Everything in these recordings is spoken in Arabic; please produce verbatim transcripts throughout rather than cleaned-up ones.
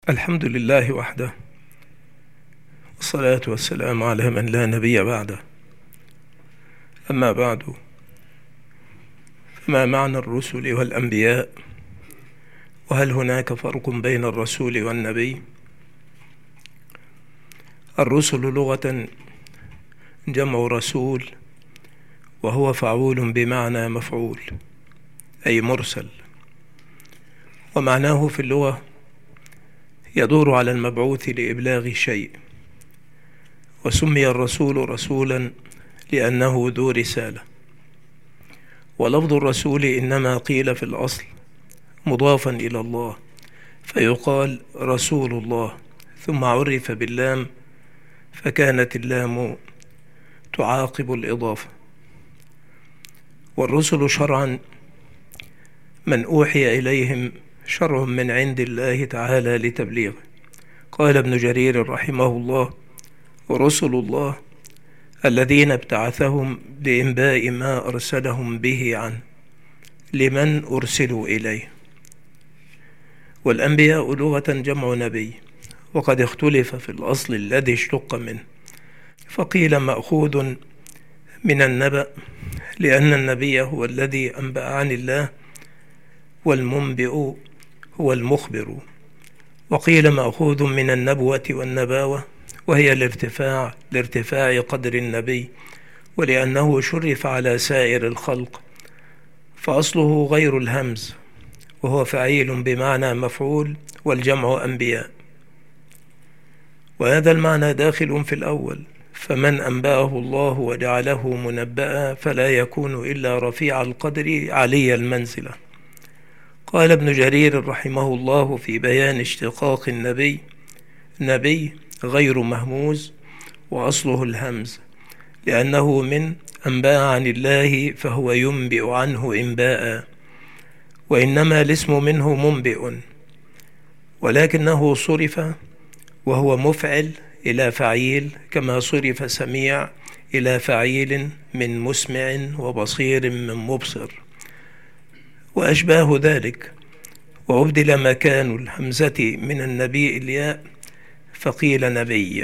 الحمد لله وحده، والصلاة والسلام على من لا نبي بعده. أما بعد، فما معنى الرسل والأنبياء؟ وهل هناك فرق بين الرسول والنبي؟ الرسل لغة جمع رسول، وهو فعول بمعنى مفعول، أي مرسل، ومعناه في اللغة يدور على المبعوث لإبلاغ شيء. وسمي الرسول رسولا لأنه ذو رسالة. ولفظ الرسول إنما قيل في الأصل مضافا إلى الله، فيقال رسول الله، ثم عرف باللام، فكانت اللام تعاقب الإضافة. والرسل شرعا من أوحي إليهم شرع من عند الله تعالى لتبليغه. قال ابن جرير رحمه الله: ورسل الله الذين ابتعثهم لإنباء ما أرسلهم به عنه لمن أرسلوا إليه. والأنبياء لغة جمع نبي، وقد اختلف في الأصل الذي اشتق منه، فقيل مأخوذ من النبأ لأن النبي هو الذي أنبأ عن الله، والمنبئ هو المخبر. وقيل مأخوذ من النبوة والنباوة، وهي الارتفاع لارتفاع قدر النبي، ولأنه شرف على سائر الخلق، فأصله غير الهمز، وهو فعيل بمعنى مفعول، والجمع أنبياء. وهذا المعنى داخل في الأول، فمن أنبأه الله وجعله منبأ فلا يكون إلا رفيع القدر علي المنزلة. قال ابن جرير رحمه الله في بيان اشتقاق النبي: نبي غير مهموز، وأصله الهمز، لأنه من أنباء عن الله، فهو ينبئ عنه إنباء، وإنما الاسم منه منبئ، ولكنه صرف وهو مفعل إلى فعيل، كما صرف سميع إلى فعيل من مسمع وبصير من مبصر وأشباه ذلك. وأبدل مكان الهمزة من النبي الياء، فقيل نبي.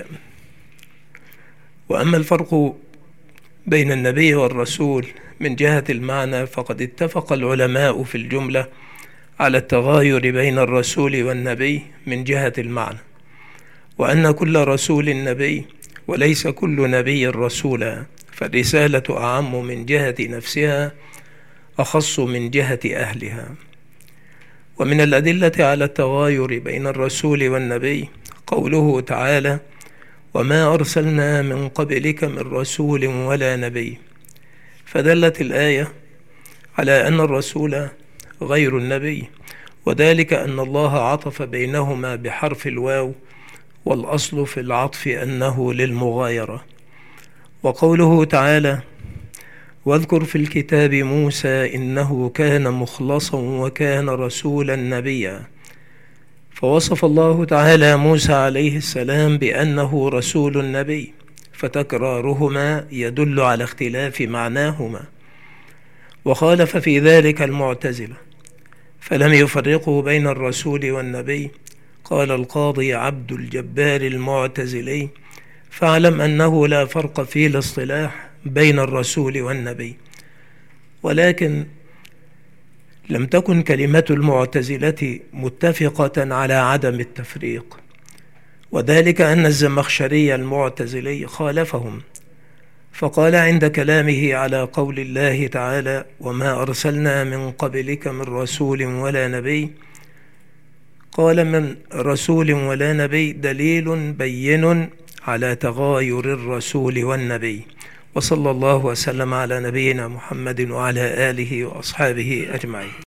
وأما الفرق بين النبي والرسول من جهة المعنى، فقد اتفق العلماء في الجملة على التغاير بين الرسول والنبي من جهة المعنى، وأن كل رسول نبي وليس كل نبي رسولا، فالرسالة أعم من جهة نفسها، أخص من جهة أهلها. ومن الأدلة على التغاير بين الرسول والنبي قوله تعالى: وما أرسلنا من قبلك من رسول ولا نبي. فدلت الآية على أن الرسول غير النبي، وذلك أن الله عطف بينهما بحرف الواو، والأصل في العطف أنه للمغايرة. وقوله تعالى: واذكر في الكتاب موسى إنه كان مخلصا وكان رسولا نبيا. فوصف الله تعالى موسى عليه السلام بأنه رسول نبي، فتكرارهما يدل على اختلاف معناهما. وخالف في ذلك المعتزلة، فلم يفرقوا بين الرسول والنبي. قال القاضي عبد الجبار المعتزلي: فاعلم أنه لا فرق في الاصطلاح بين الرسول والنبي. ولكن لم تكن كلمة المعتزلة متفقة على عدم التفريق، وذلك أن الزمخشري المعتزلي خالفهم، فقال عند كلامه على قول الله تعالى: وما أرسلنا من قبلك من رسول ولا نبي، قال: من رسول ولا نبي دليل بين على تغاير الرسول والنبي. وصلى الله وسلم على نبينا محمد وعلى آله وأصحابه أجمعين.